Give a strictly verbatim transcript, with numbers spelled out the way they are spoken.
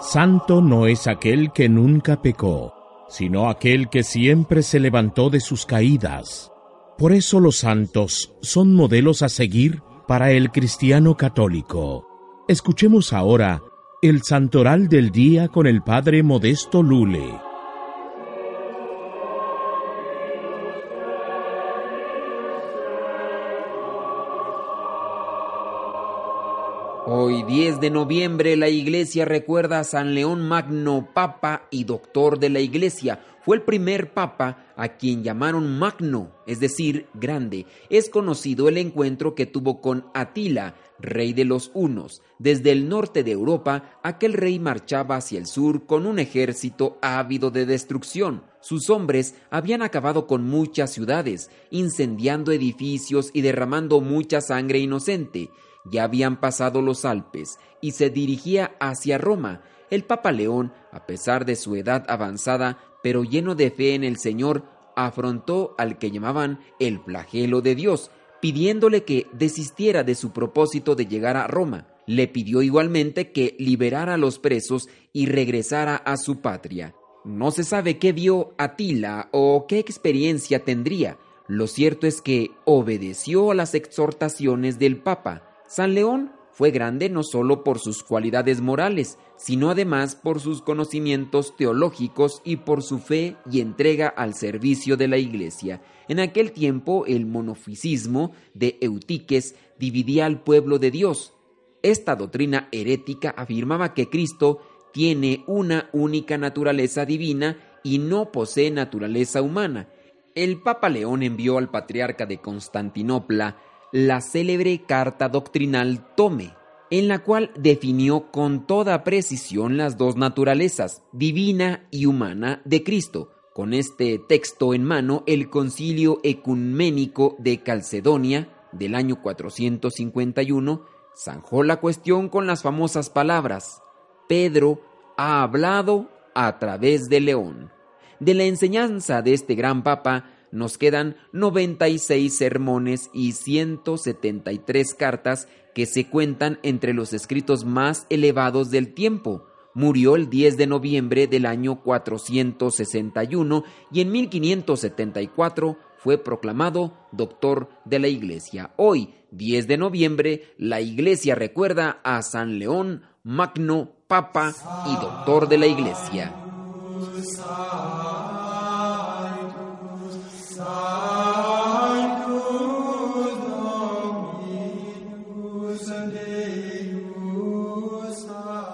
Santo no es aquel que nunca pecó, sino aquel que siempre se levantó de sus caídas. Por eso los santos son modelos a seguir para el cristiano católico. Escuchemos ahora el santoral del día con el padre Modesto Lule. Hoy, diez de noviembre, la Iglesia recuerda a San León Magno, Papa y Doctor de la Iglesia. Fue el primer Papa a quien llamaron Magno, es decir, grande. Es conocido el encuentro que tuvo con Atila, rey de los hunos. Desde el norte de Europa, aquel rey marchaba hacia el sur con un ejército ávido de destrucción. Sus hombres habían acabado con muchas ciudades, incendiando edificios y derramando mucha sangre inocente. Ya habían pasado los Alpes y se dirigía hacia Roma. El Papa León, a pesar de su edad avanzada, pero lleno de fe en el Señor, afrontó al que llamaban el flagelo de Dios, pidiéndole que desistiera de su propósito de llegar a Roma. Le pidió igualmente que liberara a los presos y regresara a su patria. No se sabe qué vio Atila o qué experiencia tendría. Lo cierto es que obedeció a las exhortaciones del Papa. San León fue grande no solo por sus cualidades morales, sino además por sus conocimientos teológicos y por su fe y entrega al servicio de la Iglesia. En aquel tiempo, el monofisismo de Eutiques dividía al pueblo de Dios. Esta doctrina herética afirmaba que Cristo tiene una única naturaleza divina y no posee naturaleza humana. El Papa León envió al patriarca de Constantinopla la célebre carta doctrinal Tome, en la cual definió con toda precisión las dos naturalezas, divina y humana, de Cristo. Con este texto en mano, el Concilio Ecuménico de Calcedonia, del año cuatrocientos cincuenta y uno, zanjó la cuestión con las famosas palabras: Pedro ha hablado a través de León. De la enseñanza de este gran papa nos quedan noventa y seis sermones y ciento setenta y tres cartas que se cuentan entre los escritos más elevados del tiempo. Murió el diez de noviembre del año cuatrocientos sesenta y uno y en mil quinientos setenta y cuatro fue proclamado doctor de la Iglesia. Hoy, diez de noviembre, la Iglesia recuerda a San León Magno, Papa y doctor de la Iglesia. Deus, Deus,